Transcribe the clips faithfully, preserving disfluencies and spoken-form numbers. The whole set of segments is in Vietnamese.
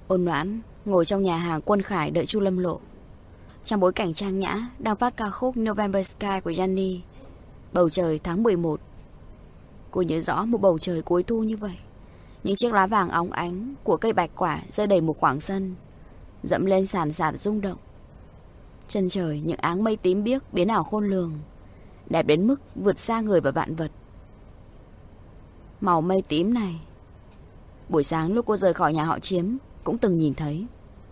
Ôn Noãn ngồi trong nhà hàng Quân Khải đợi Chu Lâm Lộ. Trong bối cảnh trang nhã đang phát ca khúc November Sky của Yanni, bầu trời tháng mười một. Cô nhớ rõ một bầu trời cuối thu như vậy. Những chiếc lá vàng óng ánh của cây bạch quả rơi đầy một khoảng sân, dẫm lên sàn sạt rung động. Chân trời những áng mây tím biếc biến ảo khôn lường, đẹp đến mức vượt xa người và vạn vật. Màu mây tím này, buổi sáng lúc cô rời khỏi nhà họ Chiếm cũng từng nhìn thấy.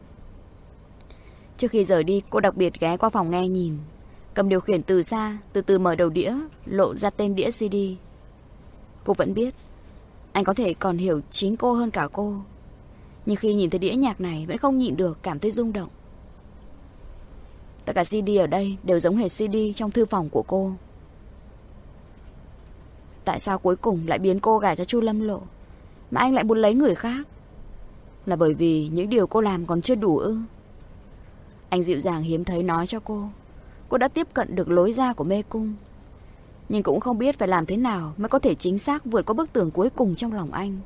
Trước khi rời đi, cô đặc biệt ghé qua phòng nghe nhìn, cầm điều khiển từ xa, từ từ mở đầu đĩa, lộ ra tên đĩa xê đê. Cô vẫn biết anh có thể còn hiểu chính cô hơn cả cô, nhưng khi nhìn thấy đĩa nhạc này vẫn không nhịn được cảm thấy rung động. Tất cả xê đê ở đây đều giống hệt xê đê trong thư phòng của cô. Tại sao cuối cùng lại biến cô gả cho Chu Lâm Lộ, mà anh lại muốn lấy người khác? Là bởi vì những điều cô làm còn chưa đủ ư? Anh dịu dàng hiếm thấy nói cho cô, cô đã tiếp cận được lối ra của mê cung, nhưng cũng không biết phải làm thế nào mới có thể chính xác vượt qua bức tường cuối cùng trong lòng anh.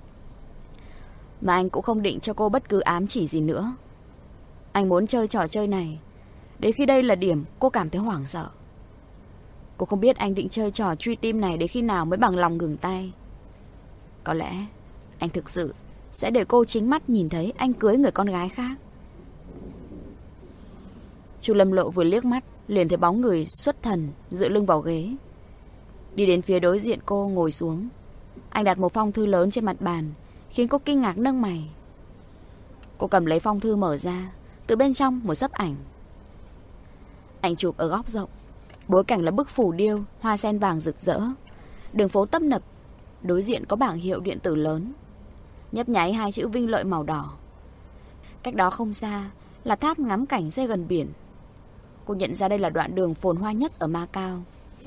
Mà anh cũng không định cho cô bất cứ ám chỉ gì nữa. Anh muốn chơi trò chơi này đến khi đây là điểm cô cảm thấy hoảng sợ. Cô không biết anh định chơi trò truy tim này đến khi nào mới bằng lòng ngừng tay. Có lẽ anh thực sự sẽ để cô chính mắt nhìn thấy anh cưới người con gái khác. Chu Lâm Lộ vừa liếc mắt liền thấy bóng người xuất thần dựa lưng vào ghế, đi đến phía đối diện cô ngồi xuống. Anh đặt một phong thư lớn trên mặt bàn, khiến cô kinh ngạc nâng mày. Cô cầm lấy phong thư mở ra, từ bên trong một xấp ảnh. Ảnh chụp ở góc rộng, bối cảnh là bức phù điêu hoa sen vàng rực rỡ, đường phố tấp nập, đối diện có bảng hiệu điện tử lớn, nhấp nháy hai chữ Vinh Lợi màu đỏ. Cách đó không xa là tháp ngắm cảnh xây gần biển. Cô nhận ra đây là đoạn đường phồn hoa nhất ở Macau.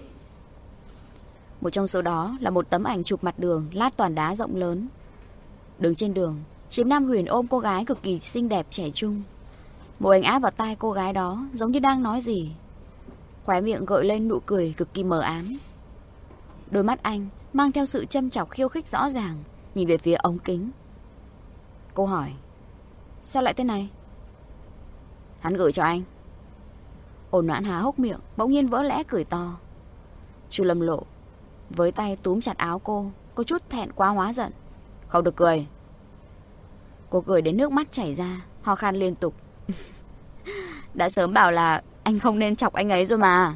Một trong số đó là một tấm ảnh chụp mặt đường lát toàn đá rộng lớn. Đứng trên đường, Chiếm Nam Huyền ôm cô gái cực kỳ xinh đẹp trẻ trung. Một anh áp vào tai cô gái đó, giống như đang nói gì. Khóe miệng gợi lên nụ cười cực kỳ mờ ám. Đôi mắt anh mang theo sự châm chọc khiêu khích rõ ràng, nhìn về phía ống kính. Cô hỏi, sao lại thế này? Hắn gửi cho anh. Ôn Noãn há hốc miệng, bỗng nhiên vỡ lẽ cười to. Chu Lâm Lộ với tay túm chặt áo cô, có chút thẹn quá hóa giận. Không được cười. Cô cười đến nước mắt chảy ra, ho khan liên tục. Đã sớm bảo là anh không nên chọc anh ấy rồi mà.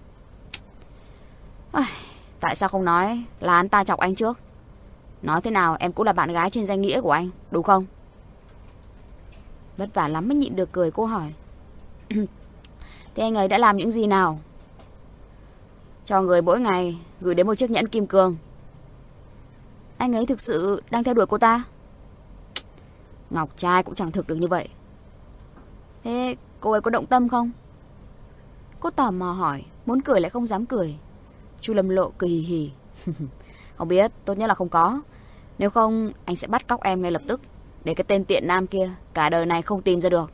Tại sao không nói là anh ta chọc anh trước? Nói thế nào em cũng là bạn gái trên danh nghĩa của anh, đúng không? Vất vả lắm mới nhịn được cười, cô hỏi. Thế anh ấy đã làm những gì nào? Cho người mỗi ngày gửi đến một chiếc nhẫn kim cương. Anh ấy thực sự đang theo đuổi cô ta? Ngọc trai cũng chẳng thực được như vậy. Thế cô ấy có động tâm không? Cô tò mò hỏi, muốn cười lại không dám cười. Chu Lâm Lộ cười hì hì. Không biết, tốt nhất là không có. Nếu không anh sẽ bắt cóc em ngay lập tức, để cái tên tiện nam kia cả đời này không tìm ra được.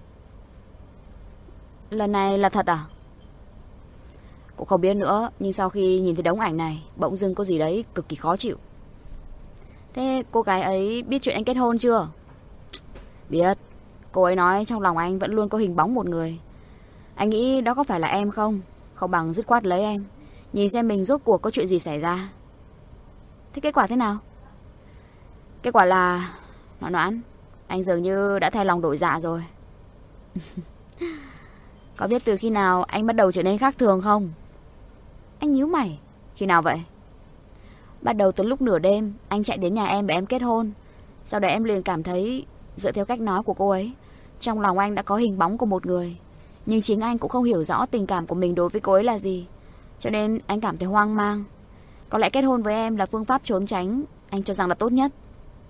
Lần này là thật à? Cũng không biết nữa, nhưng sau khi nhìn thấy đống ảnh này, bỗng dưng có gì đấy cực kỳ khó chịu. Thế cô gái ấy biết chuyện anh kết hôn chưa? Biết. Cô ấy nói trong lòng anh vẫn luôn có hình bóng một người. Anh nghĩ đó có phải là em không? Không bằng dứt khoát lấy em, nhìn xem mình rốt cuộc có chuyện gì xảy ra. Thế kết quả thế nào? Kết quả là Noãn Noãn, anh dường như đã thay lòng đổi dạ rồi. Có biết từ khi nào anh bắt đầu trở nên khác thường không? Anh nhíu mày. Khi nào vậy? Bắt đầu từ lúc nửa đêm anh chạy đến nhà em để em kết hôn. Sau đó em liền cảm thấy, dựa theo cách nói của cô ấy, trong lòng anh đã có hình bóng của một người. Nhưng chính anh cũng không hiểu rõ tình cảm của mình đối với cô ấy là gì, cho nên anh cảm thấy hoang mang. Có lẽ kết hôn với em là phương pháp trốn tránh anh cho rằng là tốt nhất.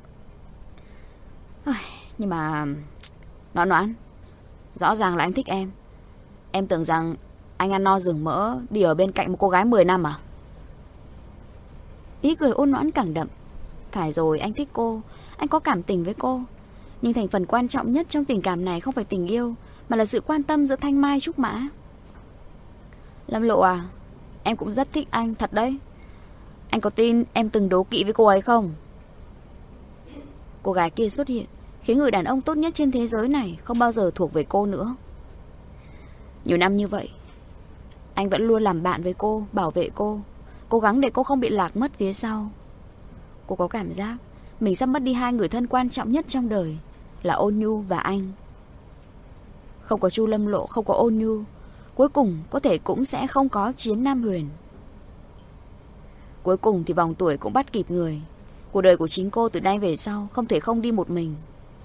Nhưng mà Noãn Noãn, rõ ràng là anh thích em. Em tưởng rằng anh ăn no rừng mỡ đi ở bên cạnh một cô gái mười năm à? Ý cười Ôn Noãn càng đậm. Phải rồi, anh thích cô, anh có cảm tình với cô. Nhưng thành phần quan trọng nhất trong tình cảm này không phải tình yêu, mà là sự quan tâm giữa Thanh Mai Trúc Mã. Lâm Lộ à, em cũng rất thích anh, thật đấy. Anh có tin em từng đố kỵ với cô ấy không? Cô gái kia xuất hiện, khiến người đàn ông tốt nhất trên thế giới này không bao giờ thuộc về cô nữa. Nhiều năm như vậy, anh vẫn luôn làm bạn với cô, bảo vệ cô, cố gắng để cô không bị lạc mất phía sau. Cô có cảm giác mình sắp mất đi hai người thân quan trọng nhất trong đời, là Ôn Nhu và anh. Không có Chu Lâm Lộ, không có Ôn Nhu, cuối cùng có thể cũng sẽ không có Chiếm Nam Huyền. Cuối cùng thì vòng tuổi cũng bắt kịp người. Cuộc đời của chính cô từ nay về sau không thể không đi một mình.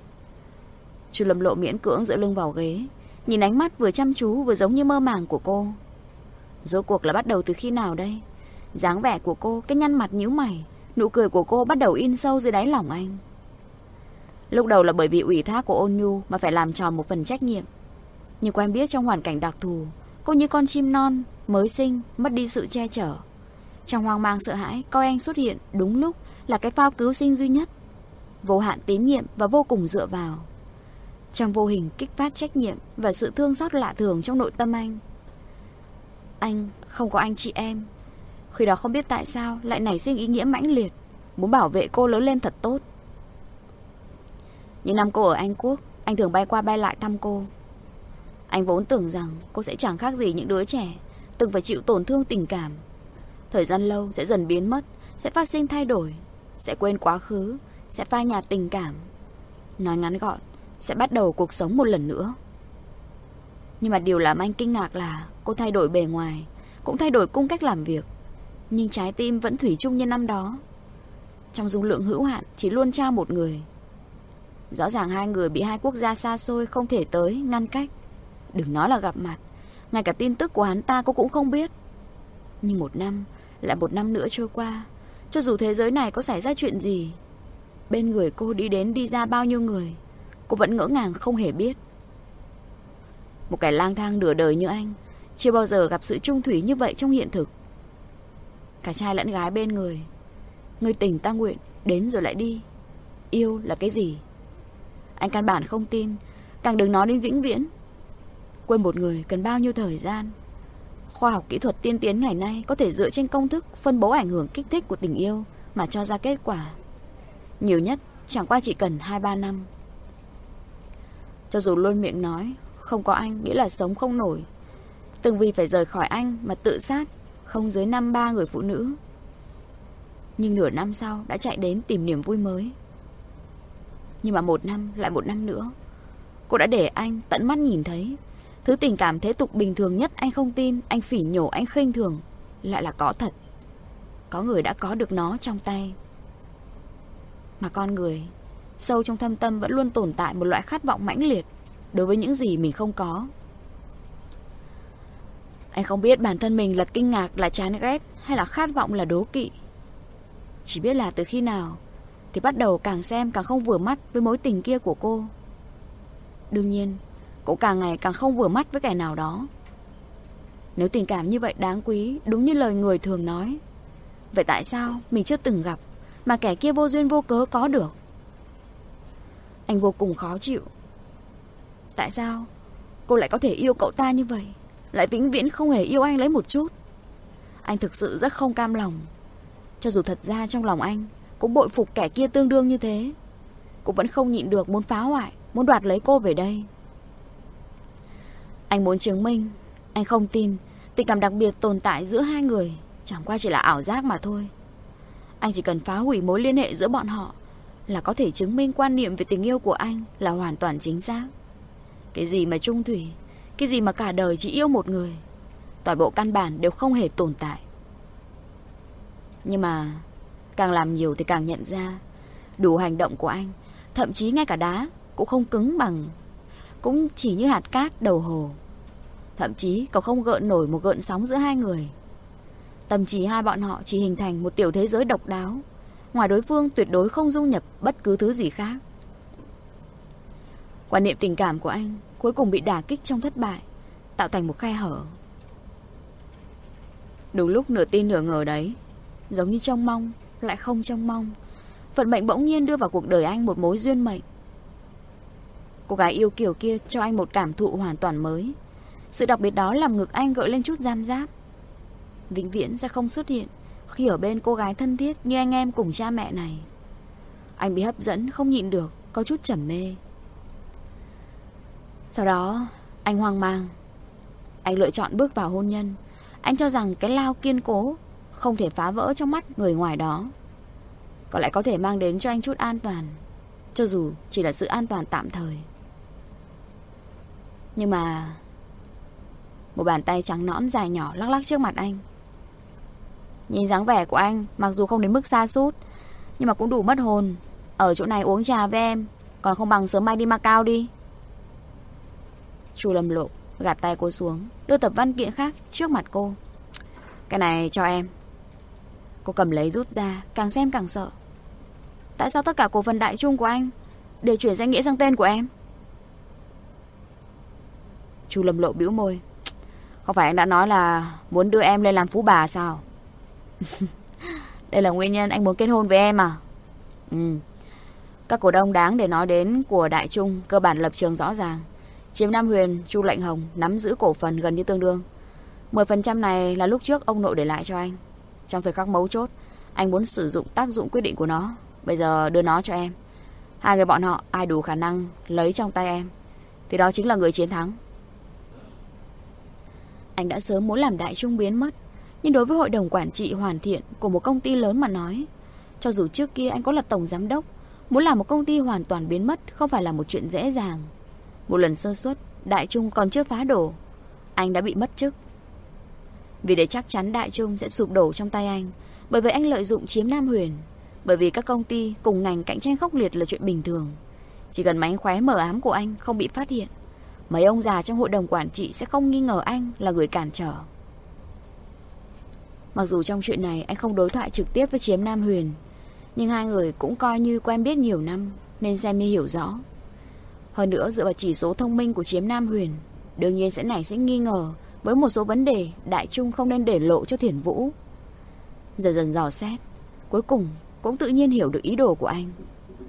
Chu Lâm Lộ miễn cưỡng dựa lưng vào ghế, nhìn ánh mắt vừa chăm chú vừa giống như mơ màng của cô. Rốt cuộc là bắt đầu từ khi nào đây? Dáng vẻ của cô, cái nhăn mặt nhíu mày, nụ cười của cô bắt đầu in sâu dưới đáy lòng anh. Lúc đầu là bởi vì ủy thác của Ôn Nhu mà phải làm tròn một phần trách nhiệm. Nhưng quen biết trong hoàn cảnh đặc thù, cô như con chim non mới sinh, mất đi sự che chở. Trong hoang mang sợ hãi, coi anh xuất hiện đúng lúc là cái phao cứu sinh duy nhất, vô hạn tín nhiệm và vô cùng dựa vào. Trong vô hình kích phát trách nhiệm và sự thương xót lạ thường trong nội tâm anh. Anh không có anh chị em. Khi đó không biết tại sao lại nảy sinh ý nghĩa mãnh liệt, muốn bảo vệ cô lớn lên thật tốt. Những năm cô ở Anh Quốc, anh thường bay qua bay lại thăm cô. Anh vốn tưởng rằng cô sẽ chẳng khác gì những đứa trẻ từng phải chịu tổn thương tình cảm. Thời gian lâu sẽ dần biến mất, sẽ phát sinh thay đổi, sẽ quên quá khứ, sẽ phai nhạt tình cảm. Nói ngắn gọn, sẽ bắt đầu cuộc sống một lần nữa. Nhưng mà điều làm anh kinh ngạc là cô thay đổi bề ngoài, cũng thay đổi cung cách làm việc, nhưng trái tim vẫn thủy chung như năm đó. Trong dung lượng hữu hạn chỉ luôn trao một người. Rõ ràng hai người bị hai quốc gia xa xôi không thể tới, ngăn cách. Đừng nói là gặp mặt, ngay cả tin tức của hắn ta cô cũng không biết. Nhưng một năm, lại một năm nữa trôi qua, cho dù thế giới này có xảy ra chuyện gì, bên người cô đi đến đi ra bao nhiêu người, cô vẫn ngỡ ngàng không hề biết. Một kẻ lang thang nửa đời như anh chưa bao giờ gặp sự chung thủy như vậy trong hiện thực. Cả trai lẫn gái bên người, người tình ta nguyện, đến rồi lại đi. Yêu là cái gì? Anh căn bản không tin, càng đừng nói đến vĩnh viễn. Quên một người cần bao nhiêu thời gian? Khoa học kỹ thuật tiên tiến ngày nay có thể dựa trên công thức phân bố ảnh hưởng kích thích của tình yêu mà cho ra kết quả. Nhiều nhất chẳng qua chỉ cần hai ba năm. Cho dù luôn miệng nói không có anh nghĩa là sống không nổi, từng vì phải rời khỏi anh mà tự sát không dưới năm ba người phụ nữ, nhưng nửa năm sau đã chạy đến tìm niềm vui mới. Nhưng mà một năm lại một năm nữa, cô đã để anh tận mắt nhìn thấy thứ tình cảm thế tục bình thường nhất anh không tin, anh phỉ nhổ, anh khinh thường, lại là có thật. Có người đã có được nó trong tay. Mà con người, sâu trong thâm tâm vẫn luôn tồn tại một loại khát vọng mãnh liệt đối với những gì mình không có. Anh không biết bản thân mình là kinh ngạc, là chán ghét, hay là khát vọng, là đố kỵ. Chỉ biết là từ khi nào thì bắt đầu càng xem càng không vừa mắt với mối tình kia của cô. Đương nhiên cũng càng ngày càng không vừa mắt với kẻ nào đó. Nếu tình cảm như vậy đáng quý, đúng như lời người thường nói, vậy tại sao mình chưa từng gặp mà kẻ kia vô duyên vô cớ có được? Anh vô cùng khó chịu. Tại sao cô lại có thể yêu cậu ta như vậy, lại vĩnh viễn không hề yêu anh lấy một chút? Anh thực sự rất không cam lòng. Cho dù thật ra trong lòng anh cũng bội phục kẻ kia tương đương như thế, cũng vẫn không nhịn được muốn phá hoại, muốn đoạt lấy cô về đây. Anh muốn chứng minh, anh không tin tình cảm đặc biệt tồn tại giữa hai người chẳng qua chỉ là ảo giác mà thôi. Anh chỉ cần phá hủy mối liên hệ giữa bọn họ là có thể chứng minh quan niệm về tình yêu của anh là hoàn toàn chính xác. Cái gì mà chung thủy, cái gì mà cả đời chỉ yêu một người, toàn bộ căn bản đều không hề tồn tại. Nhưng mà càng làm nhiều thì càng nhận ra đủ hành động của anh, thậm chí ngay cả đá cũng không cứng bằng, cũng chỉ như hạt cát đầu hồ. Thậm chí còn không gợn nổi một gợn sóng giữa hai người. Tâm trí hai bọn họ chỉ hình thành một tiểu thế giới độc đáo, ngoài đối phương tuyệt đối không dung nhập bất cứ thứ gì khác. Quan niệm tình cảm của anh cuối cùng bị đả kích trong thất bại, tạo thành một khe hở. Đúng lúc nửa tin nửa ngờ đấy, giống như trông mong lại không trông mong, vận mệnh bỗng nhiên đưa vào cuộc đời anh một mối duyên mệnh. Cô gái yêu kiều kia cho anh một cảm thụ hoàn toàn mới. Sự đặc biệt đó làm ngực anh gợi lên chút giam giáp. Vĩnh viễn sẽ không xuất hiện khi ở bên cô gái thân thiết như anh em cùng cha mẹ này. Anh bị hấp dẫn không nhịn được, có chút trầm mê. Sau đó anh hoang mang. Anh lựa chọn bước vào hôn nhân. Anh cho rằng cái lao kiên cố không thể phá vỡ trong mắt người ngoài đó, có lẽ có thể mang đến cho anh chút an toàn, cho dù chỉ là sự an toàn tạm thời. Nhưng mà một bàn tay trắng nõn dài nhỏ lắc lắc trước mặt anh. Nhìn dáng vẻ của anh, mặc dù không đến mức sa sút, nhưng mà cũng đủ mất hồn. Ở chỗ này uống trà với em, còn không bằng sớm mai đi Macau đi. Chu Lâm Lộ gạt tay cô xuống, đưa tập văn kiện khác trước mặt cô. Cái này cho em. Cô cầm lấy rút ra, càng xem càng sợ. Tại sao tất cả cổ phần Đại Trung của anh đều chuyển danh nghĩa sang tên của em? Chu Lâm Lộ bĩu môi. Không phải anh đã nói là muốn đưa em lên làm phú bà sao? Đây là nguyên nhân anh muốn kết hôn với em à? Ừ. Các cổ đông đáng để nói đến của Đại Trung cơ bản lập trường rõ ràng. Chiếm Nam Huyền, Chu Lệnh Hồng nắm giữ cổ phần gần như tương đương. mười phần trăm này là lúc trước ông nội để lại cho anh. Trong thời khắc mấu chốt, anh muốn sử dụng tác dụng quyết định của nó. Bây giờ đưa nó cho em. Hai người bọn họ ai đủ khả năng lấy trong tay em thì đó chính là người chiến thắng. Anh đã sớm muốn làm Đại Trung biến mất, nhưng đối với hội đồng quản trị hoàn thiện của một công ty lớn mà nói, cho dù trước kia anh có là tổng giám đốc, muốn làm một công ty hoàn toàn biến mất không phải là một chuyện dễ dàng. Một lần sơ suất, Đại Trung còn chưa phá đổ, anh đã bị mất chức. Vì để chắc chắn Đại Trung sẽ sụp đổ trong tay anh, bởi vì anh lợi dụng chiếm Nam Huyền, bởi vì các công ty cùng ngành cạnh tranh khốc liệt là chuyện bình thường. Chỉ cần mánh khóe mờ ám của anh không bị phát hiện, mấy ông già trong hội đồng quản trị sẽ không nghi ngờ anh là người cản trở. Mặc dù trong chuyện này anh không đối thoại trực tiếp với Chiếm Nam Huyền, nhưng hai người cũng coi như quen biết nhiều năm, nên xem như hiểu rõ. Hơn nữa dựa vào chỉ số thông minh của Chiếm Nam Huyền, đương nhiên sẽ nảy sinh nghi ngờ với một số vấn đề Đại Trung không nên để lộ cho Thiển Vũ. Dần dần dò xét, cuối cùng cũng tự nhiên hiểu được ý đồ của anh.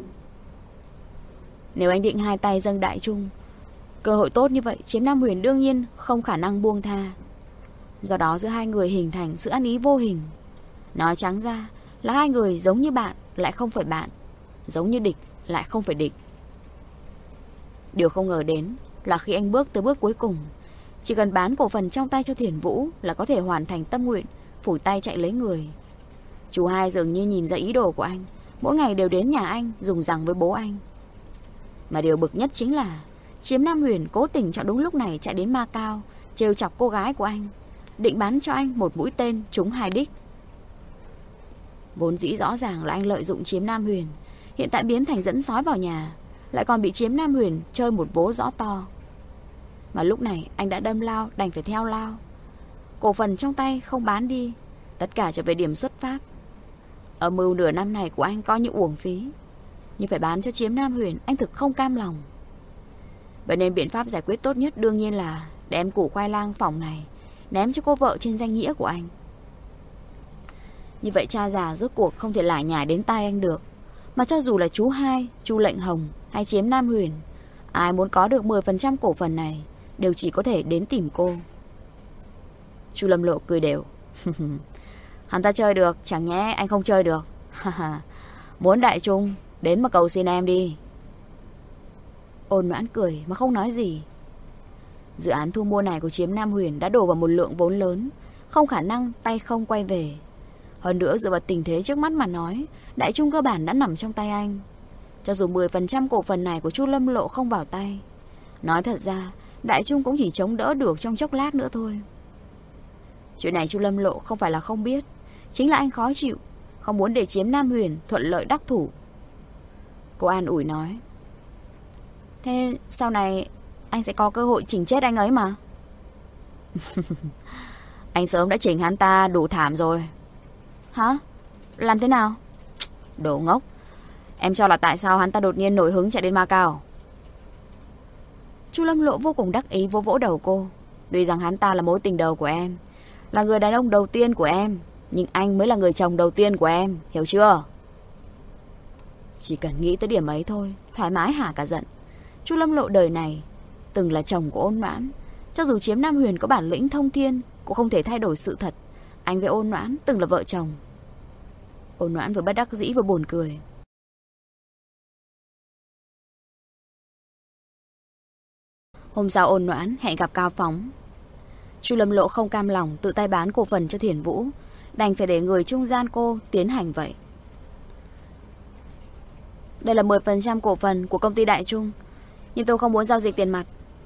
Nếu anh định hai tay dâng Đại Trung, cơ hội tốt như vậy Chiếm Nam Huyền đương nhiên không khả năng buông tha. Do đó giữa hai người hình thành sự ăn ý vô hình. Nói trắng ra là hai người giống như bạn lại không phải bạn, giống như địch lại không phải địch. Điều không ngờ đến là khi anh bước tới bước cuối cùng, chỉ cần bán cổ phần trong tay cho Thiển Vũ là có thể hoàn thành tâm nguyện phủi tay chạy lấy người. Chú hai dường như nhìn ra ý đồ của anh, mỗi ngày đều đến nhà anh dùng giằng với bố anh. Mà điều bực nhất chính là Chiếm Nam Huyền cố tình chọn đúng lúc này chạy đến Macau trêu chọc cô gái của anh, định bắn cho anh một mũi tên trúng hai đích. Vốn dĩ rõ ràng là anh lợi dụng Chiếm Nam Huyền, hiện tại biến thành dẫn sói vào nhà, lại còn bị Chiếm Nam Huyền chơi một vố rõ to. Mà lúc này anh đã đâm lao đành phải theo lao. Cổ phần trong tay không bán đi, tất cả trở về điểm xuất phát. Âm mưu nửa năm này của anh coi như uổng phí, nhưng phải bán cho Chiếm Nam Huyền anh thực không cam lòng. Vậy nên biện pháp giải quyết tốt nhất đương nhiên là đem củ khoai lang phỏng này ném cho cô vợ trên danh nghĩa của anh. Như vậy cha già rốt cuộc không thể lải nhải đến tai anh được. Mà cho dù là chú hai, Chu Lệnh Hồng hay Chiếm Nam Huyền, ai muốn có được mười phần trăm cổ phần này đều chỉ có thể đến tìm cô. Chu Lâm Lộ cười đều. Hắn ta chơi được, chẳng nhẽ anh không chơi được. Muốn Đại Trung đến mà cầu xin em đi. Ôn Noãn cười mà không nói gì. Dự án thu mua này của Chiếm Nam Huyền đã đổ vào một lượng vốn lớn, không khả năng tay không quay về. Hơn nữa dựa vào tình thế trước mắt mà nói, Đại Trung cơ bản đã nằm trong tay anh. Cho dù mười phần trăm cổ phần này của Chu Lâm Lộ không vào tay, nói thật ra Đại Trung cũng chỉ chống đỡ được trong chốc lát nữa thôi. Chuyện này Chu Lâm Lộ không phải là không biết, chính là anh khó chịu, không muốn để Chiếm Nam Huyền thuận lợi đắc thủ. Cô an ủi nói, thế sau này anh sẽ có cơ hội chỉnh chết anh ấy mà. Anh sớm đã chỉnh hắn ta đủ thảm rồi. Hả? Làm thế nào? Đồ ngốc. Em cho là tại sao hắn ta đột nhiên nổi hứng chạy đến Macau? Chu Lâm Lộ vô cùng đắc ý vỗ vỗ đầu cô. Tuy rằng hắn ta là mối tình đầu của em, là người đàn ông đầu tiên của em, nhưng anh mới là người chồng đầu tiên của em, hiểu chưa? Chỉ cần nghĩ tới điểm ấy thôi, thoải mái hả cả giận. Chu Lâm Lộ đời này từng là chồng của Ôn Noãn, cho dù Chiếm Nam Huyền có bản lĩnh thông thiên cũng không thể thay đổi sự thật anh với Ôn Noãn từng là vợ chồng. Ôn Noãn vừa bất đắc dĩ vừa buồn cười. Hôm sau Ôn Noãn hẹn gặp Cao Phóng. Chu Lâm Lộ không cam lòng tự tay bán cổ phần cho Thiền Vũ, đành phải để người trung gian cô tiến hành vậy. Đây là mười phần trăm cổ phần của công ty Đại Trung, nhưng tôi không muốn giao dịch tiền mặt.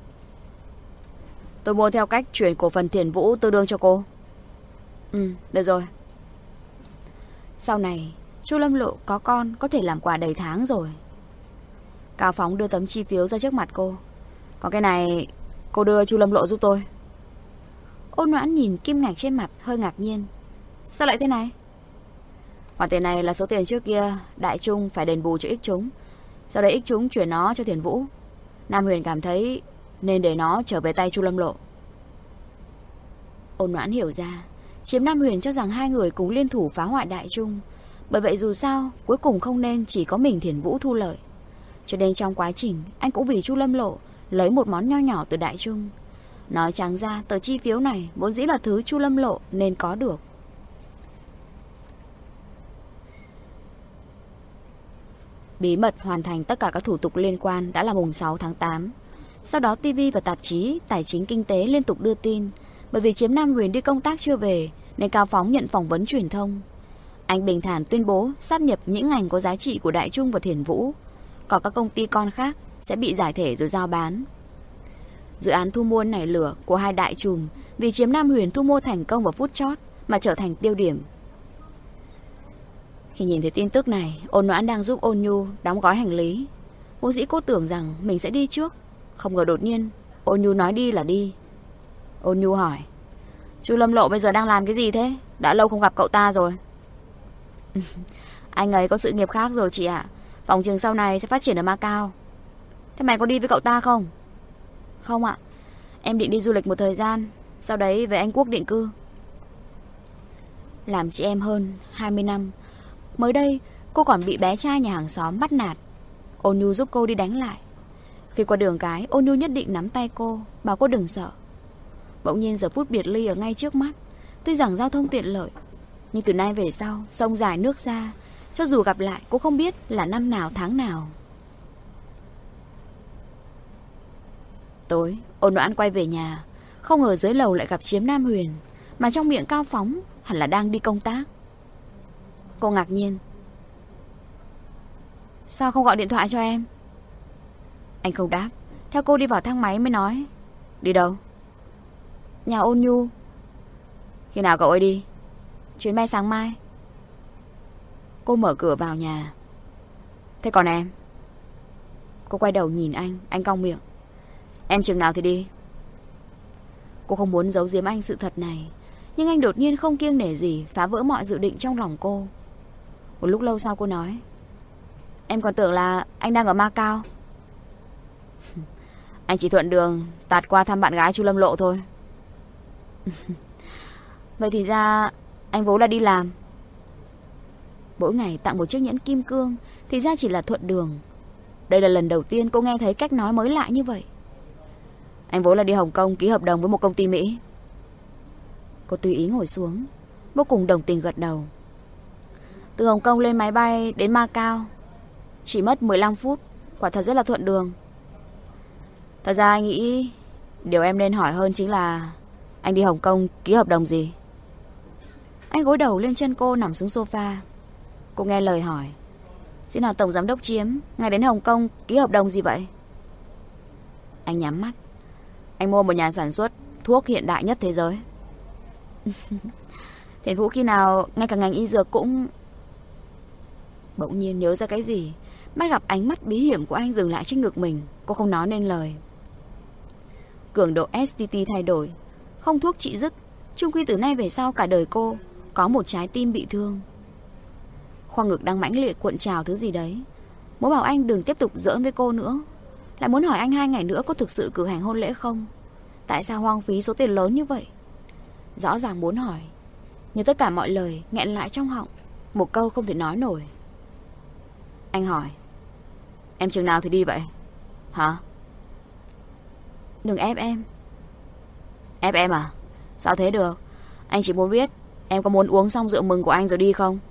Tôi mua theo cách chuyển cổ phần Thiền Vũ tương đương cho cô. Ừ, được rồi. Sau này Chu Lâm Lộ có con có thể làm quà đầy tháng rồi. Cao Phóng đưa tấm chi phiếu ra trước mặt cô. Còn cái này cô đưa Chu Lâm Lộ giúp tôi. Ôn Noãn nhìn kim ngạch trên mặt hơi ngạc nhiên. Sao lại thế này? Khoản tiền này là số tiền trước kia Đại Trung phải đền bù cho Ích Chúng. Sau đấy Ích Chúng chuyển nó cho Thiền Vũ. Nam Huyền cảm thấy nên để nó trở về tay Chu Lâm Lộ. Ôn Noãn hiểu ra Chiếm Nam Huyền cho rằng hai người cùng liên thủ phá hoại Đại Trung. Bởi vậy dù sao cuối cùng không nên chỉ có mình Thiền Vũ thu lợi. Cho nên trong quá trình anh cũng vì Chu Lâm Lộ lấy một món nho nhỏ từ Đại Trung. Nói trắng ra tờ chi phiếu này vốn dĩ là thứ Chu Lâm Lộ nên có được. Bí mật hoàn thành tất cả các thủ tục liên quan đã là mùng sáu tháng tám. Sau đó ti vi và tạp chí Tài chính Kinh tế liên tục đưa tin. Bởi vì Chiếm Nam Huyền đi công tác chưa về nên Cao Phóng nhận phỏng vấn truyền thông. Anh bình thản tuyên bố sáp nhập những ngành có giá trị của Đại Trung và Thiền Vũ. Còn các công ty con khác sẽ bị giải thể rồi giao bán. Dự án thu mua nảy lửa của hai đại trùm vì Chiếm Nam Huyền thu mua thành công vào phút chót mà trở thành tiêu điểm. Khi nhìn thấy tin tức này, Ôn Noãn đang giúp Ôn Nhu đóng gói hành lý. Vốn dĩ cô tưởng rằng mình sẽ đi trước, không ngờ đột nhiên Ôn Nhu nói đi là đi. Ôn Nhu hỏi: Chu Lâm Lộ bây giờ đang làm cái gì thế? Đã lâu không gặp cậu ta rồi. Anh ấy có sự nghiệp khác rồi chị ạ. Phòng trường sau này sẽ phát triển ở Macau. Thế mày có đi với cậu ta không? Không ạ. Em định đi du lịch một thời gian, sau đấy về Anh Quốc định cư. Làm chị em hơn hai mươi năm. Mới đây cô còn bị bé trai nhà hàng xóm bắt nạt. Ôn Nhu giúp cô đi đánh lại. Khi qua đường cái, Ôn Nhu nhất định nắm tay cô, bảo cô đừng sợ. Bỗng nhiên giờ phút biệt ly ở ngay trước mắt. Tuy rằng giao thông tiện lợi, nhưng từ nay về sau sông dài nước xa, cho dù gặp lại cô không biết là năm nào tháng nào. Tối Ôn Noãn quay về nhà, không ngờ dưới lầu lại gặp Chiếm Nam Huyền, mà trong miệng Cao Phóng hẳn là đang đi công tác. Cô ngạc nhiên: Sao không gọi điện thoại cho em? Anh không đáp, theo cô đi vào thang máy mới nói: Đi đâu? Nhà Ôn Nhu. Khi nào cậu ấy đi? Chuyến bay sáng mai. Cô mở cửa vào nhà. Thế còn em? Cô quay đầu nhìn anh, anh cong miệng: Em chừng nào thì đi? Cô không muốn giấu giếm anh sự thật này, nhưng anh đột nhiên không kiêng nể gì phá vỡ mọi dự định trong lòng cô. Một lúc lâu sau cô nói: Em còn tưởng là anh đang ở Macau. Anh chỉ thuận đường tạt qua thăm bạn gái Chu Lâm Lộ thôi. Vậy thì ra anh vốn là đi làm. Mỗi ngày tặng một chiếc nhẫn kim cương thì ra chỉ là thuận đường. Đây là lần đầu tiên cô nghe thấy cách nói mới lạ như vậy. Anh vốn là đi Hồng Kông ký hợp đồng với một công ty Mỹ. Cô tùy ý ngồi xuống, vô cùng đồng tình gật đầu. Từ Hồng Kông lên máy bay đến Macau chỉ mất mười lăm phút, quả thật rất là thuận đường. Thật ra anh nghĩ điều em nên hỏi hơn chính là anh đi Hồng Kông ký hợp đồng gì? Anh gối đầu lên chân cô, nằm xuống sofa. Cô nghe lời hỏi: Xin hỏi Tổng Giám đốc Chiếm, ngài đến Hồng Kông ký hợp đồng gì vậy? Anh nhắm mắt. Anh mua một nhà sản xuất thuốc hiện đại nhất thế giới. Thiền Vũ khi nào ngay cả ngành y dược cũng... Bỗng nhiên nhớ ra cái gì, mắt gặp ánh mắt bí hiểm của anh dừng lại trên ngực mình. Cô không nói nên lời. Cường độ ét tê tê thay đổi, không thuốc trị dứt. Chung quy từ nay về sau cả đời cô có một trái tim bị thương. Khoang ngực đang mãnh liệt cuộn trào thứ gì đấy. Muốn bảo anh đừng tiếp tục giỡn với cô nữa, lại muốn hỏi anh hai ngày nữa có thực sự cử hành hôn lễ không. Tại sao hoang phí số tiền lớn như vậy? Rõ ràng muốn hỏi, nhưng tất cả mọi lời nghẹn lại trong họng, một câu không thể nói nổi. Anh hỏi: Em chừng nào thì đi vậy? Hả? Đừng ép em. Ép em à? Sao thế được? Anh chỉ muốn biết em có muốn uống xong rượu mừng của anh rồi đi không?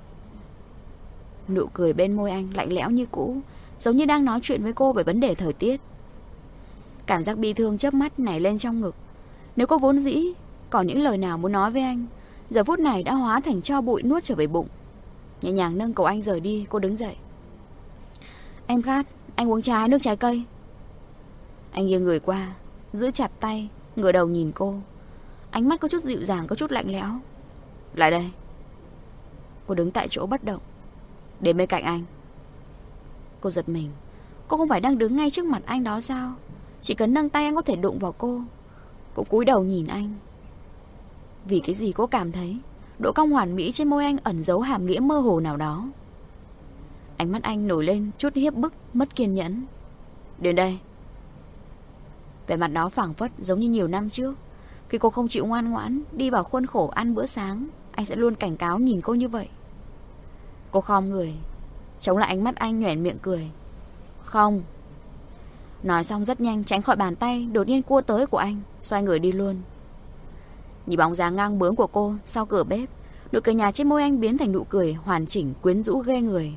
Nụ cười bên môi anh lạnh lẽo như cũ, giống như đang nói chuyện với cô về vấn đề thời tiết. Cảm giác bi thương chớp mắt nảy lên trong ngực. Nếu cô vốn dĩ còn những lời nào muốn nói với anh, giờ phút này đã hóa thành tro bụi nuốt trở về bụng. Nhẹ nhàng nâng cổ anh rời đi, cô đứng dậy. Em khát, anh uống trà hay nước trái cây? Anh nghiêng người qua, giữ chặt tay, ngửa đầu nhìn cô. Ánh mắt có chút dịu dàng, có chút lạnh lẽo. Lại đây. Cô đứng tại chỗ bất động, đến bên cạnh anh. Cô giật mình. Cô không phải đang đứng ngay trước mặt anh đó sao? Chỉ cần nâng tay anh có thể đụng vào cô. Cô cúi đầu nhìn anh. Vì cái gì cô cảm thấy độ cong hoàn mỹ trên môi anh ẩn giấu hàm nghĩa mơ hồ nào đó. Ánh mắt anh nổi lên chút hiếp bức, mất kiên nhẫn. Đến đây. Vẻ mặt đó phảng phất giống như nhiều năm trước. Khi cô không chịu ngoan ngoãn đi vào khuôn khổ ăn bữa sáng, anh sẽ luôn cảnh cáo nhìn cô như vậy. Cô khom người, chống lại ánh mắt anh, nhoẻn miệng cười. Không. Nói xong rất nhanh tránh khỏi bàn tay đột nhiên cua tới của anh, xoay người đi luôn. Nhìn bóng dáng ngang bướng của cô sau cửa bếp, nụ cười nhạt trên môi anh biến thành nụ cười hoàn chỉnh quyến rũ ghê người.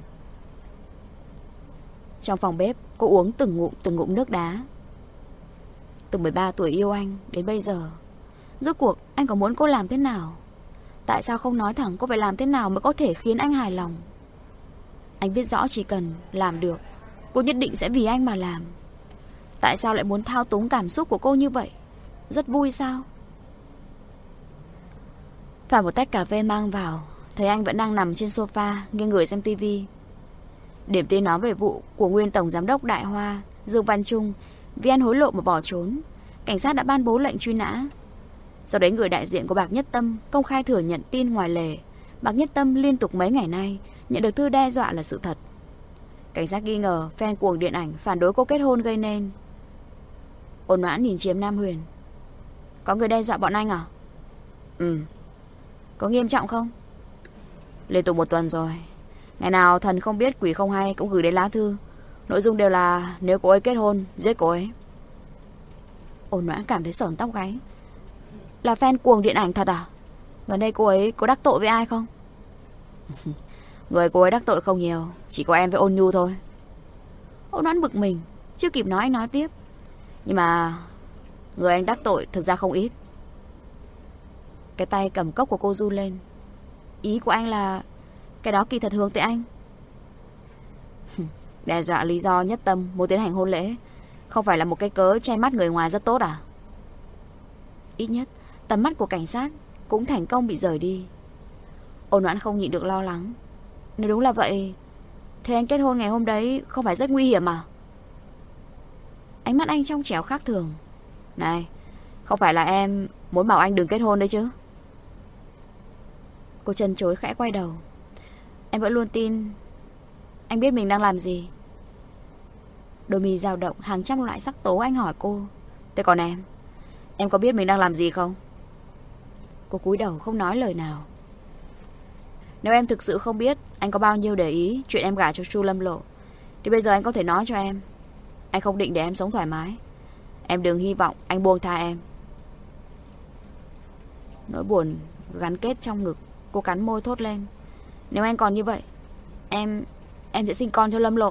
Trong phòng bếp, cô uống từng ngụm từng ngụm nước đá. Từ mười ba tuổi yêu anh đến bây giờ, rốt cuộc anh có muốn cô làm thế nào? Tại sao không nói thẳng cô phải làm thế nào mới có thể khiến anh hài lòng? Anh biết rõ chỉ cần làm được, cô nhất định sẽ vì anh mà làm. Tại sao lại muốn thao túng cảm xúc của cô như vậy? Rất vui sao? Pha một tách cà phê mang vào, thấy anh vẫn đang nằm trên sofa nghiêng người xem tivi. Điểm tin nói về vụ của nguyên tổng giám đốc Đại Hoa Dương Văn Trung vì ăn hối lộ mà bỏ trốn. Cảnh sát đã ban bố lệnh truy nã. Sau đấy người đại diện của Bạc Nhất Tâm công khai thừa nhận tin ngoài lề. Bạc Nhất Tâm liên tục mấy ngày nay nhận được thư đe dọa là sự thật. Cảnh sát nghi ngờ fan cuồng điện ảnh phản đối cô kết hôn gây nên. Ôn Noãn nhìn Chiếm Nam Huyền. Có người đe dọa bọn anh à? Ừ. Có nghiêm trọng không? Liên tục một tuần rồi. Ngày nào thần không biết quỷ không hay cũng gửi đến lá thư. Nội dung đều là nếu cô ấy kết hôn, giết cô ấy. Ôn Noãn cảm thấy sởn tóc gáy. Là fan cuồng điện ảnh thật à? Gần đây cô ấy có đắc tội với ai không? Người cô ấy đắc tội không nhiều, chỉ có em với Ôn Nhu thôi. Ôn Noãn bực mình, chưa kịp nói anh nói tiếp. Nhưng mà người anh đắc tội thực ra không ít. Cái tay cầm cốc của cô run lên. Ý của anh là cái đó kỳ thật hướng tới anh. Đe dọa lý do Nhất Tâm muốn tiến hành hôn lễ không phải là một cái cớ che mắt người ngoài rất tốt à? Ít nhất tầm mắt của cảnh sát cũng thành công bị rời đi. Ôn Noãn không nhịn được lo lắng. Nếu đúng là vậy, thế anh kết hôn ngày hôm đấy không phải rất nguy hiểm à? Ánh mắt anh trong trẻo khác thường. Này, không phải là em muốn bảo anh đừng kết hôn đấy chứ? Cô chần chối khẽ quay đầu. Em vẫn luôn tin anh biết mình đang làm gì. Đôi mi dao động hàng trăm loại sắc tố. Anh hỏi cô. Thế còn em, em có biết mình đang làm gì không? Cô cúi đầu không nói lời nào. Nếu em thực sự không biết anh có bao nhiêu để ý chuyện em gả cho Chu Lâm Lộ, thì bây giờ anh có thể nói cho em. Anh không định để em sống thoải mái. Em đừng hy vọng anh buông tha em. Nỗi buồn gắn kết trong ngực. Cô cắn môi thốt lên. Nếu anh còn như vậy, Em Em sẽ sinh con cho Lâm Lộ.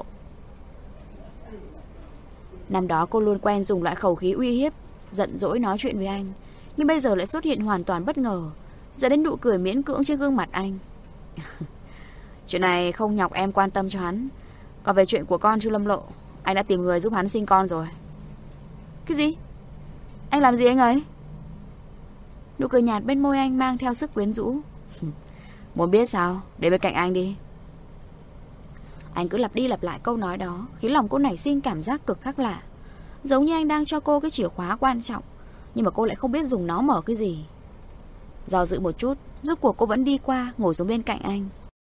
Năm đó cô luôn quen dùng loại khẩu khí uy hiếp, giận dỗi nói chuyện với anh, nhưng bây giờ lại xuất hiện hoàn toàn bất ngờ, dẫn đến nụ cười miễn cưỡng trên gương mặt anh. Chuyện này không nhọc em quan tâm cho hắn. Còn về chuyện của con Chu Lâm Lộ, anh đã tìm người giúp hắn sinh con rồi. Cái gì? Anh làm gì anh ấy? Nụ cười nhạt bên môi anh mang theo sức quyến rũ. Muốn biết sao? Đến bên cạnh anh đi. Anh cứ lặp đi lặp lại câu nói đó, khiến lòng cô nảy sinh cảm giác cực khác lạ. Giống như anh đang cho cô cái chìa khóa quan trọng, nhưng mà cô lại không biết dùng nó mở cái gì. Do dự một chút, rốt cuộc cô vẫn đi qua, ngồi xuống bên cạnh anh.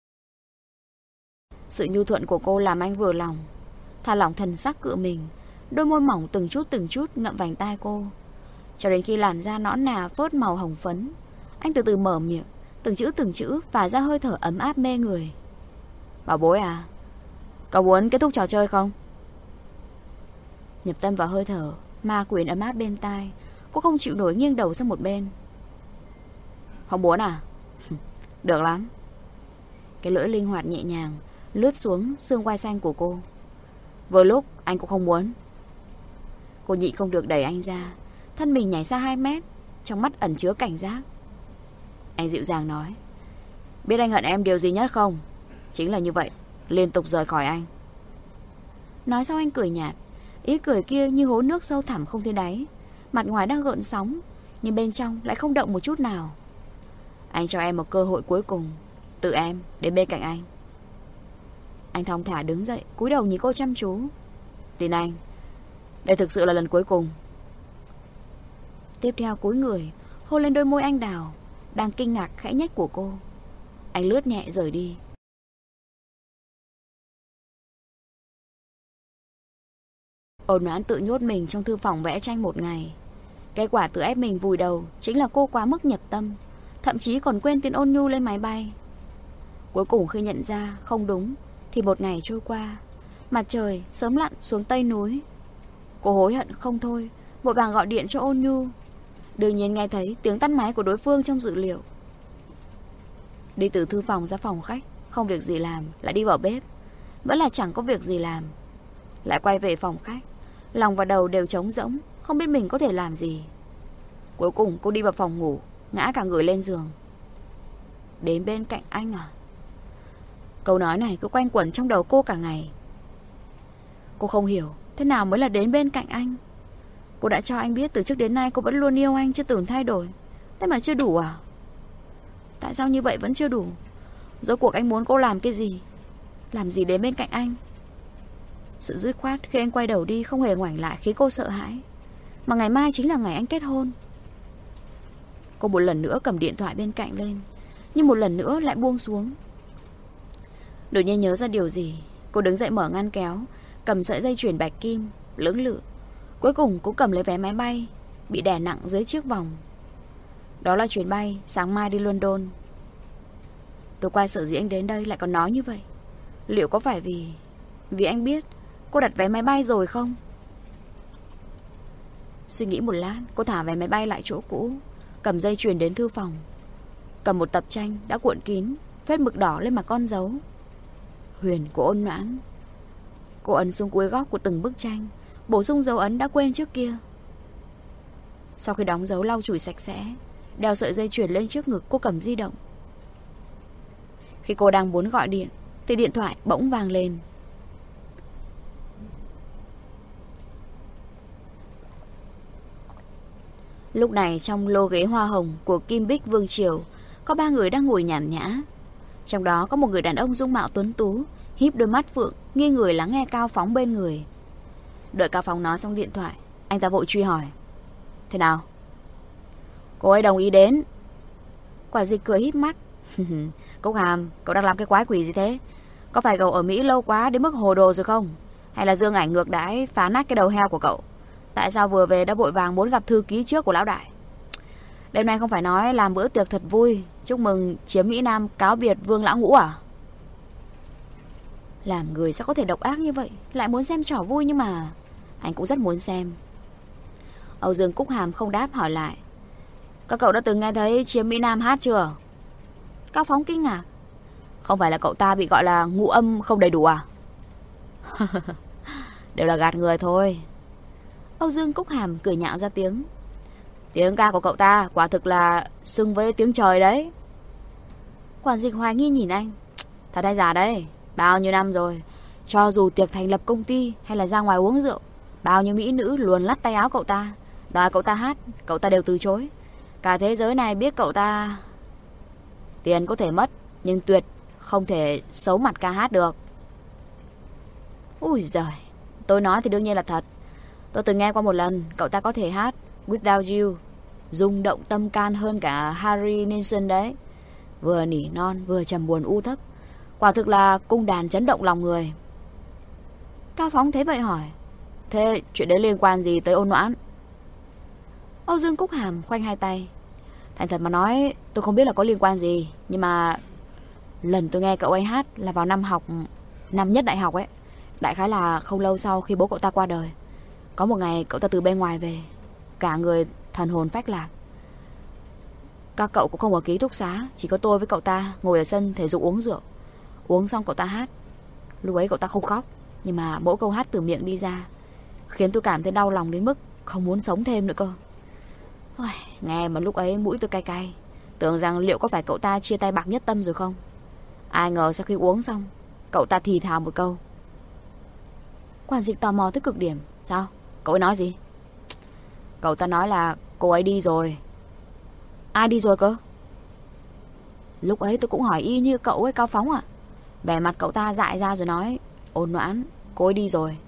Sự nhu thuận của cô làm anh vừa lòng, thả lỏng thần sắc cựa mình. Đôi môi mỏng từng chút từng chút ngậm vành tai cô, cho đến khi làn da nõn nà phớt màu hồng phấn. Anh từ từ mở miệng, từng chữ từng chữ phả ra hơi thở ấm áp mê người. Bảo bối à, có muốn kết thúc trò chơi không? Nhập tâm vào hơi thở ma quyền ấm áp bên tai, cô không chịu nổi nghiêng đầu sang một bên. Không muốn à? Được lắm. Cái lưỡi linh hoạt nhẹ nhàng lướt xuống xương quai xanh của cô. Vừa lúc anh cũng không muốn. Cô nhịn không được đẩy anh ra, thân mình nhảy xa hai mét, trong mắt ẩn chứa cảnh giác. Anh dịu dàng nói: biết anh hận em điều gì nhất không? Chính là như vậy, liên tục rời khỏi anh. Nói xong anh cười nhạt, ý cười kia như hố nước sâu thẳm không thấy đáy. Mặt ngoài đang gợn sóng, nhưng bên trong lại không động một chút nào. Anh cho em một cơ hội cuối cùng, tự em đến bên cạnh anh. Anh thong thả đứng dậy, cúi đầu nhìn cô chăm chú. Tin anh, đây thực sự là lần cuối cùng. Tiếp theo cúi người hôn lên đôi môi anh đào đang kinh ngạc khẽ nhếch của cô. Anh lướt nhẹ rời đi. Ôn Noãn tự nhốt mình trong thư phòng vẽ tranh một ngày. Kết quả tự ép mình vùi đầu chính là cô quá mức nhập tâm, thậm chí còn quên tên Ôn Nhu lên máy bay. Cuối cùng khi nhận ra không đúng thì một ngày trôi qua, mặt trời sớm lặn xuống tây núi. Cô hối hận không thôi, vội vàng gọi điện cho Ôn Nhu. Đương nhiên nghe thấy tiếng tắt máy của đối phương trong dữ liệu. Đi từ thư phòng ra phòng khách, không việc gì làm, lại đi vào bếp, vẫn là chẳng có việc gì làm. Lại quay về phòng khách, lòng và đầu đều trống rỗng, không biết mình có thể làm gì. Cuối cùng cô đi vào phòng ngủ, ngã cả người lên giường. Đến bên cạnh anh à? Câu nói này cứ quanh quẩn trong đầu cô cả ngày. Cô không hiểu thế nào mới là đến bên cạnh anh. Cô đã cho anh biết từ trước đến nay cô vẫn luôn yêu anh, chưa từng thay đổi. Thế mà chưa đủ à? Tại sao như vậy vẫn chưa đủ? Rốt cuộc anh muốn cô làm cái gì? Làm gì đến bên cạnh anh? Sự dứt khoát khi anh quay đầu đi không hề ngoảnh lại khiến cô sợ hãi. Mà ngày mai chính là ngày anh kết hôn. Cô một lần nữa cầm điện thoại bên cạnh lên, nhưng một lần nữa lại buông xuống. Đột nhiên nhớ ra điều gì, cô đứng dậy mở ngăn kéo, cầm sợi dây chuyền bạch kim, lưỡng lự. Cuối cùng cũng cầm lấy vé máy bay, bị đè nặng dưới chiếc vòng. Đó là chuyến bay sáng mai đi London. Tôi qua sở dĩ anh đến đây lại còn nói như vậy. Liệu có phải vì Vì anh biết cô đặt vé máy bay rồi không? Suy nghĩ một lát, cô thả vé máy bay lại chỗ cũ, cầm dây chuyền đến thư phòng, cầm một tập tranh đã cuộn kín, phết mực đỏ lên mặt con dấu Huyền của Ôn Noãn. Cô ấn xuống cuối góc của từng bức tranh, bổ sung dấu ấn đã quên trước kia. Sau khi đóng dấu lau chùi sạch sẽ, đeo sợi dây chuyền lên trước ngực, cô cầm di động. Khi cô đang muốn gọi điện thì điện thoại bỗng vang lên. Lúc này trong lô ghế hoa hồng của Kim Bích Vương Triều có ba người đang ngồi nhàn nhã. Trong đó có một người đàn ông dung mạo tuấn tú, híp đôi mắt phượng, nghiêng người lắng nghe Cao Phóng bên người. Đợi Cao Phóng nói xong điện thoại, anh ta vội truy hỏi: thế nào? Cô ấy đồng ý đến. Quả Dịch cười híp mắt. Cúc Hàm, cậu đang làm cái quái quỷ gì thế? Có phải cậu ở Mỹ lâu quá đến mức hồ đồ rồi không? Hay là Dương Ảnh ngược đãi phá nát cái đầu heo của cậu? Tại sao vừa về đã vội vàng muốn gặp thư ký trước của lão đại? Đêm nay không phải nói làm bữa tiệc thật vui, chúc mừng chiếm Mỹ Nam cáo biệt Vương Lão Ngũ à? Làm người sao có thể độc ác như vậy? Lại muốn xem trò vui, nhưng mà anh cũng rất muốn xem. Âu Dương Cúc Hàm không đáp, hỏi lại: các cậu đã từng nghe thấy chiếm Mỹ Nam hát chưa? Cao Phóng kinh ngạc: không phải là cậu ta bị gọi là ngũ âm không đầy đủ à? Đều là gạt người thôi. Âu Dương Cúc Hàm cười nhạo ra tiếng: tiếng ca của cậu ta quả thực là xứng với tiếng trời đấy. Quản Dịch hoài nghi nhìn anh: thật hay giả đấy? Bao nhiêu năm rồi, cho dù tiệc thành lập công ty hay là ra ngoài uống rượu, bao nhiêu mỹ nữ luồn lắt tay áo cậu ta, đòi cậu ta hát, cậu ta đều từ chối. Cả thế giới này biết cậu ta. Tiền có thể mất, nhưng tuyệt không thể xấu mặt ca hát được. Ui giời, tôi nói thì đương nhiên là thật. Tôi từng nghe qua một lần cậu ta có thể hát Without You, rung động tâm can hơn cả Harry Nilsson đấy. Vừa nỉ non vừa trầm buồn u thấp, quả thực là cung đàn chấn động lòng người. Cao Phóng thấy vậy hỏi: thế chuyện đấy liên quan gì tới Ôn Noãn? Âu Dương Cúc Hàm khoanh hai tay: thành thật mà nói, tôi không biết là có liên quan gì, nhưng mà lần tôi nghe cậu ấy hát là vào năm học năm nhất đại học ấy. Đại khái là không lâu sau khi bố cậu ta qua đời. Có một ngày cậu ta từ bên ngoài về, cả người thần hồn phách lạc. Các cậu cũng không ở ký túc xá, chỉ có tôi với cậu ta ngồi ở sân thể dục uống rượu. Uống xong cậu ta hát. Lúc ấy cậu ta không khóc, nhưng mà mỗi câu hát từ miệng đi ra khiến tôi cảm thấy đau lòng đến mức không muốn sống thêm nữa cơ. Ôi, nghe mà lúc ấy mũi tôi cay cay, tưởng rằng liệu có phải cậu ta chia tay Bạc Nhất Tâm rồi không. Ai ngờ sau khi uống xong, cậu ta thì thào một câu. Quản dịch tò mò tới cực điểm. Sao? Cậu ấy nói gì? Cậu ta nói là cô ấy đi rồi. Ai đi rồi cơ? Lúc ấy tôi cũng hỏi y như cậu ấy, Cao Phóng ạ. Vẻ mặt cậu ta dại ra rồi nói, Ôn Noãn, cô ấy đi rồi.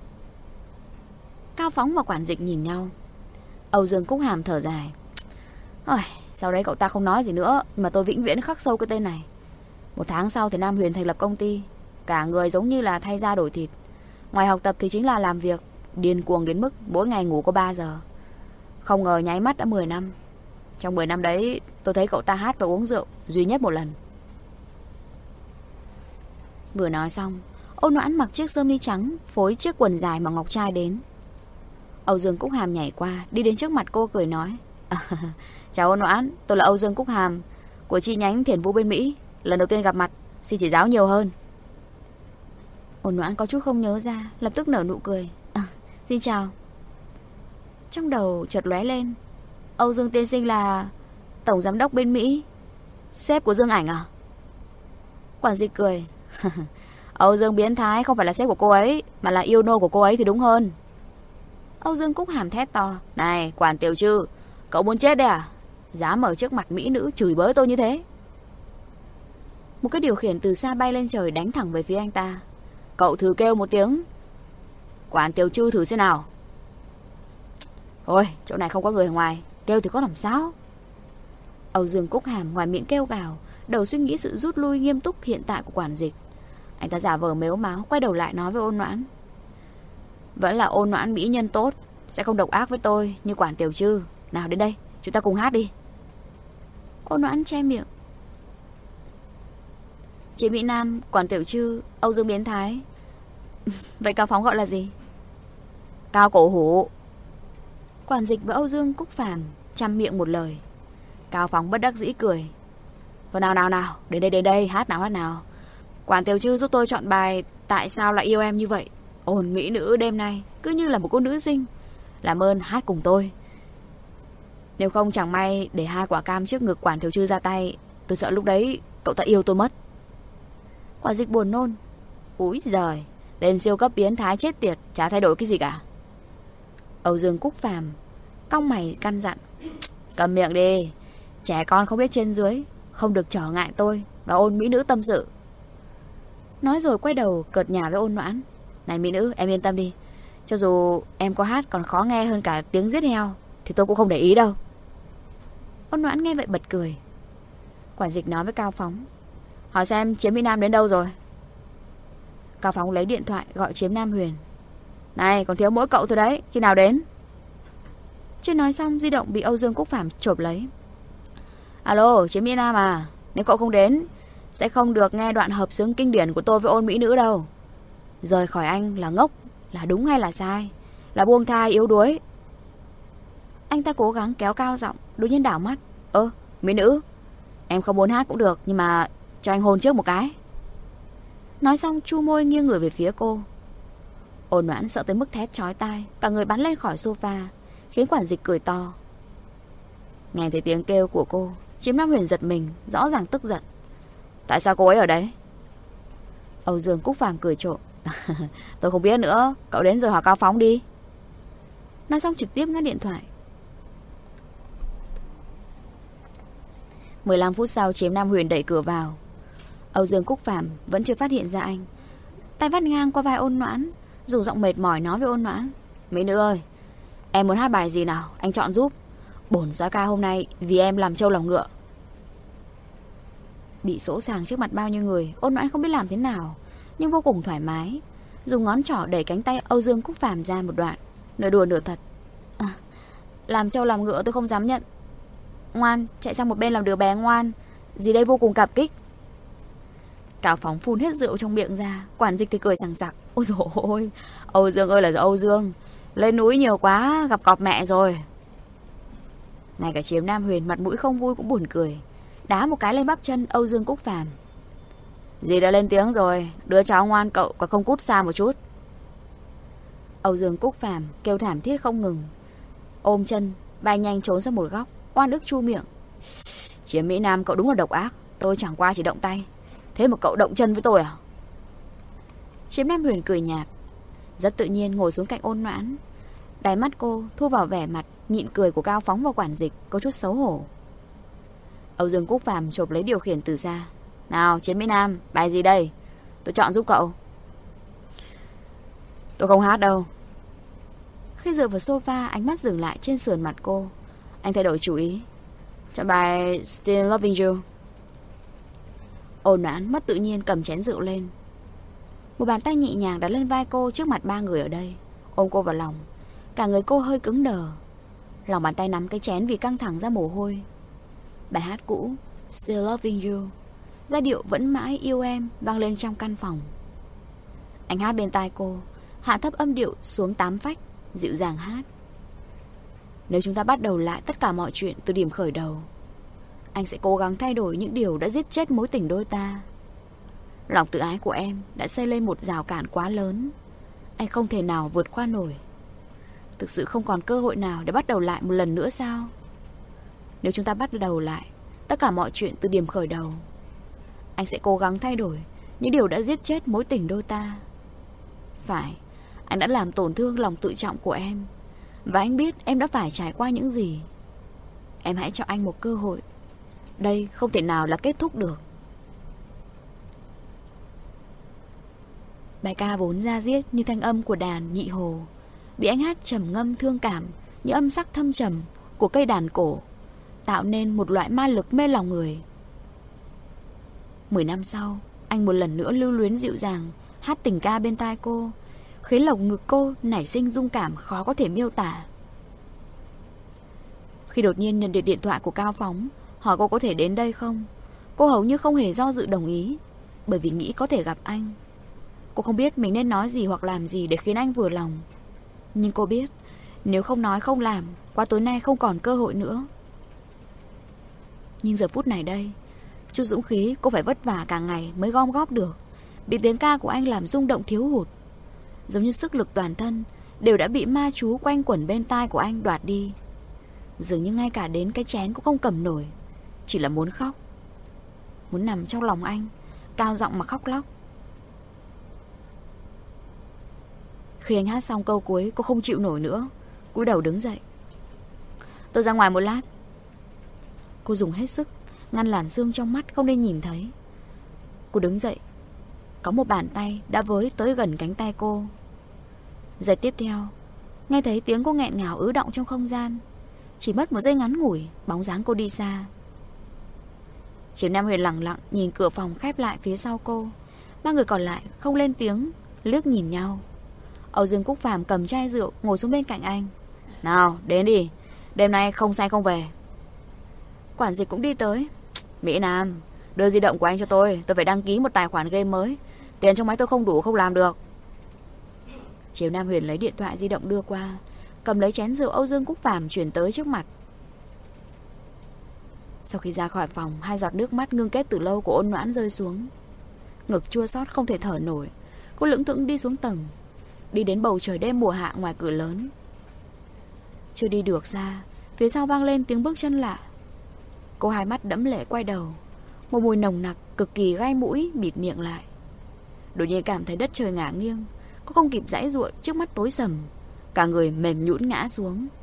Cao Phóng và quản dịch nhìn nhau. Âu Dương Cúc Hàm thở dài. Ôi, sau đấy cậu ta không nói gì nữa, mà tôi vĩnh viễn khắc sâu cái tên này. Một tháng sau thì Nam Huyền thành lập công ty, cả người giống như là thay da đổi thịt. Ngoài học tập thì chính là làm việc, điên cuồng đến mức mỗi ngày ngủ có ba giờ. Không ngờ nháy mắt đã mười năm. Trong mười năm đấy tôi thấy cậu ta hát và uống rượu duy nhất một lần. Vừa nói xong, Ôn Noãn mặc chiếc sơ mi trắng phối chiếc quần dài mà Ngọc Trai đến. Âu Dương Cúc Hàm nhảy qua, đi đến trước mặt cô cười nói. À, chào Ôn Noãn, tôi là Âu Dương Cúc Hàm của chi nhánh Thiền Vũ bên Mỹ. Lần đầu tiên gặp mặt, xin chỉ giáo nhiều hơn. Ôn Noãn có chút không nhớ ra, lập tức nở nụ cười. À, xin chào. Trong đầu chợt lóe lên, Âu Dương tiên sinh là tổng giám đốc bên Mỹ, sếp của Dương Ảnh à? Quản dịch cười. Âu Dương biến thái không phải là sếp của cô ấy, mà là yêu nô của cô ấy thì đúng hơn. Âu Dương Cúc Hàm thét to. Này Quản Tiểu Trư, cậu muốn chết đấy à? Dám ở trước mặt mỹ nữ chửi bới tôi như thế. Một cái điều khiển từ xa bay lên trời đánh thẳng về phía anh ta. Cậu thử kêu một tiếng Quản Tiểu Trư thử xem nào. Ôi, chỗ này không có người ngoài, kêu thì có làm sao? Âu Dương Cúc Hàm ngoài miệng kêu gào, đầu suy nghĩ sự rút lui nghiêm túc hiện tại của quản dịch. Anh ta giả vờ mếu máo, quay đầu lại nói với Ôn Noãn. Vẫn là Ôn Noãn mỹ nhân tốt, sẽ không độc ác với tôi như Quản Tiểu Trư. Nào đến đây, chúng ta cùng hát đi. Ôn Noãn che miệng. Chị Mỹ Nam, Quản Tiểu Trư, Âu Dương biến thái. Vậy Cao Phóng gọi là gì? Cao Cổ Hủ. Quản dịch với Âu Dương Cúc Phàm chăm miệng một lời. Cao Phóng bất đắc dĩ cười. Thôi nào nào nào, đến đây đến đây, hát nào hát nào. Quản Tiểu Trư giúp tôi chọn bài Tại sao lại yêu em như vậy. Ôn mỹ nữ đêm nay cứ như là một cô nữ sinh. Làm ơn hát cùng tôi. Nếu không chẳng may để hai quả cam trước ngực Quản Tiểu Trư ra tay, tôi sợ lúc đấy cậu ta yêu tôi mất. Quản dịch buồn nôn. Úi giời, tên siêu cấp biến thái chết tiệt, chả thay đổi cái gì cả. Âu Dương Cúc Phàm cong mày căn dặn. Cầm miệng đi, trẻ con không biết trên dưới, không được trở ngại tôi và Ôn mỹ nữ tâm sự. Nói rồi quay đầu cợt nhả với Ôn Noãn. Này mỹ nữ, em yên tâm đi, cho dù em có hát còn khó nghe hơn cả tiếng giết heo thì tôi cũng không để ý đâu. Ôn Noãn nghe vậy bật cười. Quản dịch nói với Cao Phóng. Hỏi xem Chiếm Mỹ Nam đến đâu rồi. Cao Phóng lấy điện thoại gọi Chiếm Nam Huyền. Này còn thiếu mỗi cậu thôi đấy, khi nào đến? Chưa nói xong di động bị Âu Dương Cúc Phàm chộp lấy. Alo Chiếm Mỹ Nam à, nếu cậu không đến sẽ không được nghe đoạn hợp xướng kinh điển của tôi với Ôn mỹ nữ đâu. Rời khỏi anh là ngốc, là đúng hay là sai, là buông tha yếu đuối. Anh ta cố gắng kéo cao giọng, đột nhiên đảo mắt. Ơ mỹ nữ, em không muốn hát cũng được, nhưng mà cho anh hôn trước một cái. Nói xong chu môi nghiêng người về phía cô. Ôn Noãn sợ tới mức thét chói tai, cả người bắn lên khỏi sofa, khiến quản dịch cười to. Nghe thấy tiếng kêu của cô, Chiếm Nam Huyền giật mình, rõ ràng tức giận. Tại sao cô ấy ở đấy? Âu Dương Cúc Phàm cười trộm. Tôi không biết nữa, cậu đến rồi hỏi Cao Phóng đi. Nói xong trực tiếp ngắt điện thoại. mười lăm phút sau Chiếm Nam Huyền đẩy cửa vào. Âu Dương Cúc Phàm vẫn chưa phát hiện ra anh. Tay vắt ngang qua vai Ôn Noãn, dùng giọng mệt mỏi nói với Ôn Noãn. Mỹ nữ ơi, em muốn hát bài gì nào, anh chọn giúp. Bổn soái ca hôm nay vì em làm trâu lòng ngựa. Bị sỗ sàng trước mặt bao nhiêu người, Ôn Noãn không biết làm thế nào, nhưng vô cùng thoải mái. Dùng ngón trỏ đẩy cánh tay Âu Dương Cúc Phàm ra một đoạn, nửa đùa nửa thật. À, làm trâu làm ngựa tôi không dám nhận. Ngoan, chạy sang một bên làm đứa bé ngoan. Gì đây vô cùng cảm kích. Cao Phóng phun hết rượu trong miệng ra. Quản dịch thì cười sằng sặc. Ôi dồi ôi, Âu Dương ơi là Âu Dương, lên núi nhiều quá, gặp cọp mẹ rồi. Ngay cả Chiếm Nam Huyền mặt mũi không vui cũng buồn cười, đá một cái lên bắp chân Âu Dương Cúc Phàm. Dì đã lên tiếng rồi, đứa cháu ngoan cậu còn không cút xa một chút. Âu Dương Cúc Phàm kêu thảm thiết không ngừng, ôm chân bay nhanh trốn ra một góc, oan ức chu miệng. Chiếm Mỹ Nam cậu đúng là độc ác. Tôi chẳng qua chỉ động tay, thế mà cậu động chân với tôi à? Chiếm Nam Huyền cười nhạt, rất tự nhiên ngồi xuống cạnh Ôn Noãn. Đáy mắt cô thu vào vẻ mặt nhịn cười của Cao Phóng và quản dịch, có chút xấu hổ. Âu Dương Cúc Phàm chộp lấy điều khiển từ xa. Nào Chiếm Mỹ Nam, bài gì đây? Tôi chọn giúp cậu. Tôi không hát đâu. Khi dựa vào sofa, ánh mắt dừng lại trên sườn mặt cô. Anh thay đổi chủ ý, chọn bài Still Loving You. Ôn Noãn mất tự nhiên cầm chén rượu lên. Một bàn tay nhẹ nhàng đặt lên vai cô trước mặt ba người ở đây, ôm cô vào lòng. Cả người cô hơi cứng đờ, lòng bàn tay nắm cái chén vì căng thẳng ra mồ hôi. Bài hát cũ Still Loving You, giai điệu vẫn mãi yêu em vang lên trong căn phòng. Anh hát bên tai cô, hạ thấp âm điệu xuống tám phách, dịu dàng hát. Nếu chúng ta bắt đầu lại tất cả mọi chuyện từ điểm khởi đầu, anh sẽ cố gắng thay đổi những điều đã giết chết mối tình đôi ta. Lòng tự ái của em đã xây lên một rào cản quá lớn, anh không thể nào vượt qua nổi. Thực sự không còn cơ hội nào để bắt đầu lại một lần nữa sao? Nếu chúng ta bắt đầu lại tất cả mọi chuyện từ điểm khởi đầu, anh sẽ cố gắng thay đổi những điều đã giết chết mối tình đôi ta. Phải, anh đã làm tổn thương lòng tự trọng của em, và anh biết em đã phải trải qua những gì. Em hãy cho anh một cơ hội. Đây không thể nào là kết thúc được. Bài ca vốn da diết như thanh âm của đàn nhị hồ, bị anh hát trầm ngâm thương cảm như âm sắc thâm trầm của cây đàn cổ, tạo nên một loại ma lực mê lòng người. Mười năm sau, anh một lần nữa lưu luyến dịu dàng hát tình ca bên tai cô, khiến lồng ngực cô nảy sinh rung cảm khó có thể miêu tả. Khi đột nhiên nhận được điện thoại của Cao Phóng hỏi cô có thể đến đây không, cô hầu như không hề do dự đồng ý, bởi vì nghĩ có thể gặp anh. Cô không biết mình nên nói gì hoặc làm gì để khiến anh vừa lòng, nhưng cô biết nếu không nói không làm, qua tối nay không còn cơ hội nữa. Nhưng giờ phút này đây, chút dũng khí cô phải vất vả cả ngày mới gom góp được, bị tiếng ca của anh làm rung động thiếu hụt. Giống như sức lực toàn thân đều đã bị ma chú quanh quẩn bên tai của anh đoạt đi. Dường như ngay cả đến cái chén cũng không cầm nổi, chỉ là muốn khóc, muốn nằm trong lòng anh, cao giọng mà khóc lóc. Khi anh hát xong câu cuối, cô không chịu nổi nữa, cúi đầu đứng dậy. Tôi ra ngoài một lát. Cô dùng hết sức ngăn làn sương trong mắt không nên nhìn thấy. Cô đứng dậy, có một bàn tay đã với tới gần cánh tay cô. Giây tiếp theo, nghe thấy tiếng cô nghẹn ngào ứ động trong không gian. Chỉ mất một giây ngắn ngủi, bóng dáng cô đi xa. Chiếm Nam Huyền lặng lặng nhìn cửa phòng khép lại phía sau cô. Ba người còn lại không lên tiếng, liếc nhìn nhau. Âu Dương Cúc Phàm cầm chai rượu ngồi xuống bên cạnh anh. Nào đến đi, đêm nay không say không về. Quản dịch cũng đi tới. Mỹ Nam, đưa di động của anh cho tôi, tôi phải đăng ký một tài khoản game mới, tiền trong máy tôi không đủ, không làm được. Chiếm Nam Huyền lấy điện thoại di động đưa qua, cầm lấy chén rượu Âu Dương Cúc Phàm chuyển tới trước mặt. Sau khi ra khỏi phòng, hai giọt nước mắt ngưng kết từ lâu của Ôn Noãn rơi xuống. Ngực chua xót không thể thở nổi, cô lững thững đi xuống tầng, đi đến bầu trời đêm mùa hạ ngoài cửa lớn. Chưa đi được xa, phía sau vang lên tiếng bước chân lạ. Cô hai mắt đẫm lệ quay đầu, một mùi nồng nặc cực kỳ gai mũi bịt miệng lại. Đột nhiên cảm thấy đất trời ngả nghiêng, cô không kịp giãy giụa, trước mắt tối sầm, cả người mềm nhũn ngã xuống.